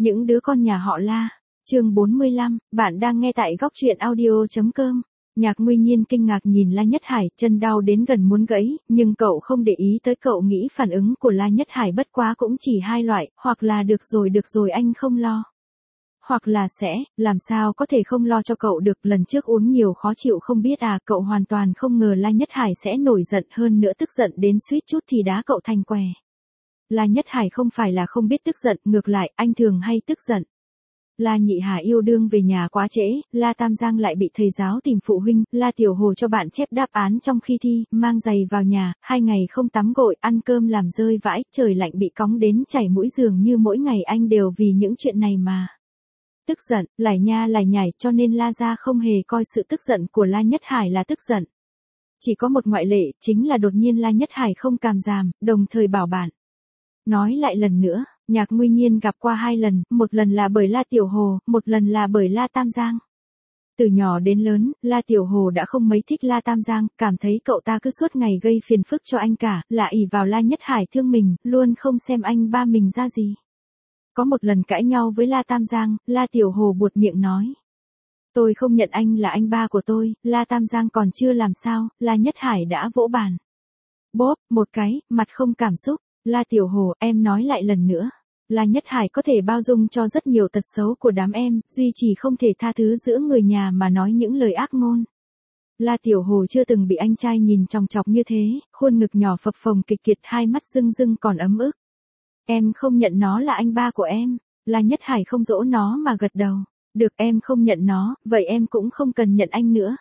Những đứa con nhà họ La. Chương 45, bạn đang nghe tại góc truyện audio.com. Nhạc Nguy Nhiên kinh ngạc nhìn La Nhất Hải, chân đau đến gần muốn gãy, nhưng cậu không để ý tới, cậu nghĩ phản ứng của La Nhất Hải bất quá cũng chỉ hai loại, hoặc là được rồi anh không lo. Hoặc là sẽ, làm sao có thể không lo cho cậu được, lần trước uống nhiều khó chịu không biết à, cậu hoàn toàn không ngờ La Nhất Hải sẽ nổi giận, hơn nữa tức giận đến suýt chút thì đá cậu thành què. La Nhất Hải không phải là không biết tức giận, ngược lại, anh thường hay tức giận. La Nhị Hà yêu đương về nhà quá trễ, La Tam Giang lại bị thầy giáo tìm phụ huynh, La Tiểu Hồ cho bạn chép đáp án trong khi thi, mang giày vào nhà, 2 ngày không tắm gội, ăn cơm làm rơi vãi, trời lạnh bị cóng đến chảy mũi, dường như mỗi ngày anh đều vì những chuyện này mà tức giận, lải nha lải nhải, cho nên La gia không hề coi sự tức giận của La Nhất Hải là tức giận. Chỉ có một ngoại lệ, chính là đột nhiên La Nhất Hải không càm giảm, đồng thời bảo bạn. Nói lại lần nữa, Nhạc Nguy Nhiên gặp qua 2 lần, một lần là bởi La Tiểu Hồ, một lần là bởi La Tam Giang. Từ nhỏ đến lớn, La Tiểu Hồ đã không mấy thích La Tam Giang, cảm thấy cậu ta cứ suốt ngày gây phiền phức cho anh cả, là ỷ vào La Nhất Hải thương mình, luôn không xem anh ba mình ra gì. Có một lần cãi nhau với La Tam Giang, La Tiểu Hồ buột miệng nói. Tôi không nhận anh là anh ba của tôi, La Tam Giang còn chưa làm sao, La Nhất Hải đã vỗ bàn. Bóp, một cái, mặt không cảm xúc. La Tiểu Hồ, em nói lại lần nữa. La Nhất Hải có thể bao dung cho rất nhiều tật xấu của đám em, duy chỉ không thể tha thứ giữa người nhà mà nói những lời ác ngôn. La Tiểu Hồ chưa từng bị anh trai nhìn chòng chọc như thế, khuôn ngực nhỏ phập phồng kịch kiệt, hai mắt rưng rưng còn ấm ức. Em không nhận nó là anh ba của em. La Nhất Hải không dỗ nó mà gật đầu. Được, em không nhận nó, vậy em cũng không cần nhận anh nữa.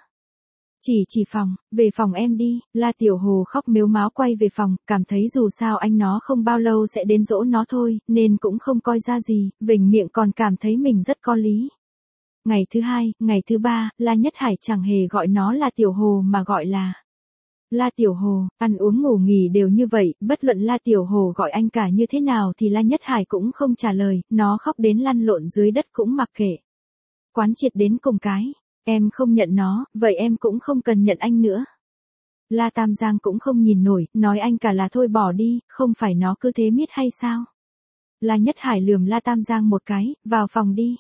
Chỉ phòng, về phòng em đi. La Tiểu Hồ khóc mếu máo quay về phòng, cảm thấy dù sao anh nó không bao lâu sẽ đến dỗ nó thôi, nên cũng không coi ra gì, vểnh miệng còn cảm thấy mình rất có lý. Ngày thứ 2, ngày thứ 3, La Nhất Hải chẳng hề gọi nó là Tiểu Hồ mà gọi là La Tiểu Hồ, ăn uống ngủ nghỉ đều như vậy, bất luận La Tiểu Hồ gọi anh cả như thế nào thì La Nhất Hải cũng không trả lời, nó khóc đến lăn lộn dưới đất cũng mặc kệ. Quán triệt đến cùng cái. Em không nhận nó, vậy em cũng không cần nhận anh nữa. La Tam Giang cũng không nhìn nổi, nói anh cả là thôi bỏ đi, không phải nó cứ thế miết hay sao? La Nhất Hải lườm La Tam Giang một cái, vào phòng đi.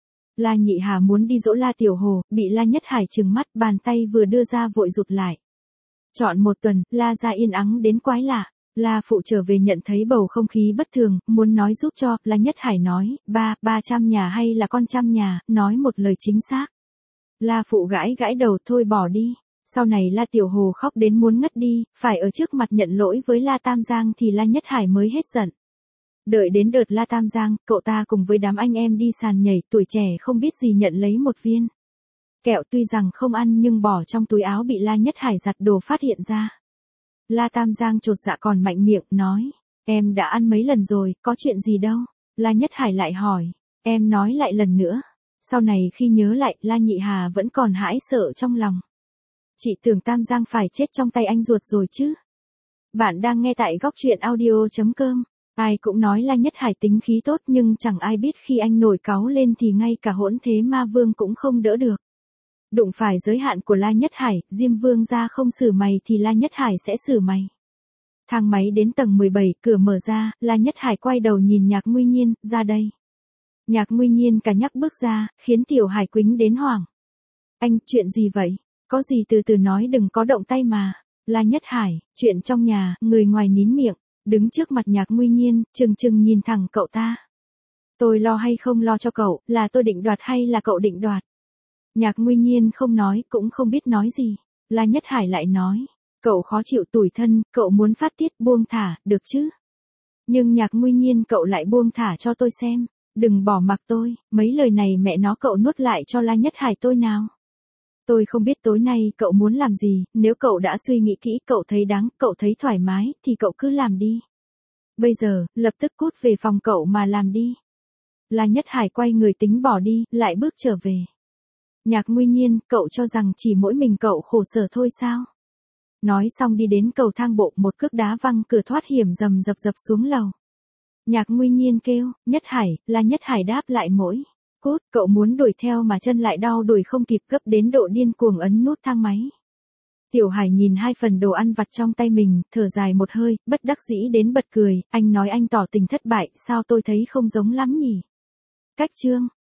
La Nhị Hà muốn đi dỗ La Tiểu Hồ, bị La Nhất Hải trừng mắt, bàn tay vừa đưa ra vội rụt lại. Trọn một tuần, La gia yên ắng đến quái lạ. La phụ trở về nhận thấy bầu không khí bất thường, muốn nói giúp cho, La Nhất Hải nói, 300 nhà hay là con trăm nhà, nói một lời chính xác. La phụ gãi đầu, thôi bỏ đi. Sau này La Tiểu Hồ khóc đến muốn ngất đi, phải ở trước mặt nhận lỗi với La Tam Giang thì La Nhất Hải mới hết giận. Đợi đến đợt La Tam Giang, cậu ta cùng với đám anh em đi sàn nhảy, tuổi trẻ không biết gì nhận lấy một viên kẹo, tuy rằng không ăn nhưng bỏ trong túi áo bị La Nhất Hải giặt đồ phát hiện ra. La Tam Giang chột dạ còn mạnh miệng, nói, em đã ăn mấy lần rồi, có chuyện gì đâu. La Nhất Hải lại hỏi, em nói lại lần nữa. Sau này khi nhớ lại, La Nhị Hà vẫn còn hãi sợ trong lòng. Chị tưởng Tam Giang phải chết trong tay anh ruột rồi chứ. Bạn đang nghe tại góc truyện audio.com. Ai cũng nói La Nhất Hải tính khí tốt nhưng chẳng ai biết khi anh nổi cáu lên thì ngay cả Hỗn Thế Ma Vương cũng không đỡ được. Đụng phải giới hạn của La Nhất Hải, Diêm Vương gia không xử mày thì La Nhất Hải sẽ xử mày. Thang máy đến tầng 17, cửa mở ra, La Nhất Hải quay đầu nhìn Nhạc Nguy Nhiên, ra đây. Nhạc Nguy Nhiên cả nhắc bước ra, khiến Tiểu Hải quính đến hoảng. Anh, chuyện gì vậy? Có gì từ từ nói, đừng có động tay mà. La Nhất Hải, chuyện trong nhà, người ngoài nín miệng, đứng trước mặt Nhạc Nguy Nhiên, chừng nhìn thẳng cậu ta. Tôi lo hay không lo cho cậu, là tôi định đoạt hay là cậu định đoạt? Nhạc Nguy Nhiên không nói, cũng không biết nói gì. La Nhất Hải lại nói, cậu khó chịu tủi thân, cậu muốn phát tiết, buông thả, được chứ? Nhưng Nhạc Nguy Nhiên, cậu lại buông thả cho tôi xem. Đừng bỏ mặc tôi, mấy lời này mẹ nó cậu nuốt lại cho La Nhất Hải tôi nào. Tôi không biết tối nay cậu muốn làm gì, nếu cậu đã suy nghĩ kỹ, cậu thấy đáng, cậu thấy thoải mái, thì cậu cứ làm đi. Bây giờ, lập tức cút về phòng cậu mà làm đi. La Nhất Hải quay người tính bỏ đi, lại bước trở về. Nhạc Nguy Nhiên, cậu cho rằng chỉ mỗi mình cậu khổ sở thôi sao? Nói xong đi đến cầu thang bộ, một cước đá văng cửa thoát hiểm rầm rập xuống lầu. Nhạc Nguy Nhiên kêu, Nhất Hải, La Nhất Hải đáp lại mỗi. Cút, cậu muốn đuổi theo mà chân lại đau đuổi không kịp, gấp đến độ điên cuồng ấn nút thang máy. Tiểu Hải nhìn 2 phần đồ ăn vặt trong tay mình, thở dài một hơi, bất đắc dĩ đến bật cười, anh nói anh tỏ tình thất bại, sao tôi thấy không giống lắm nhỉ? Cách chương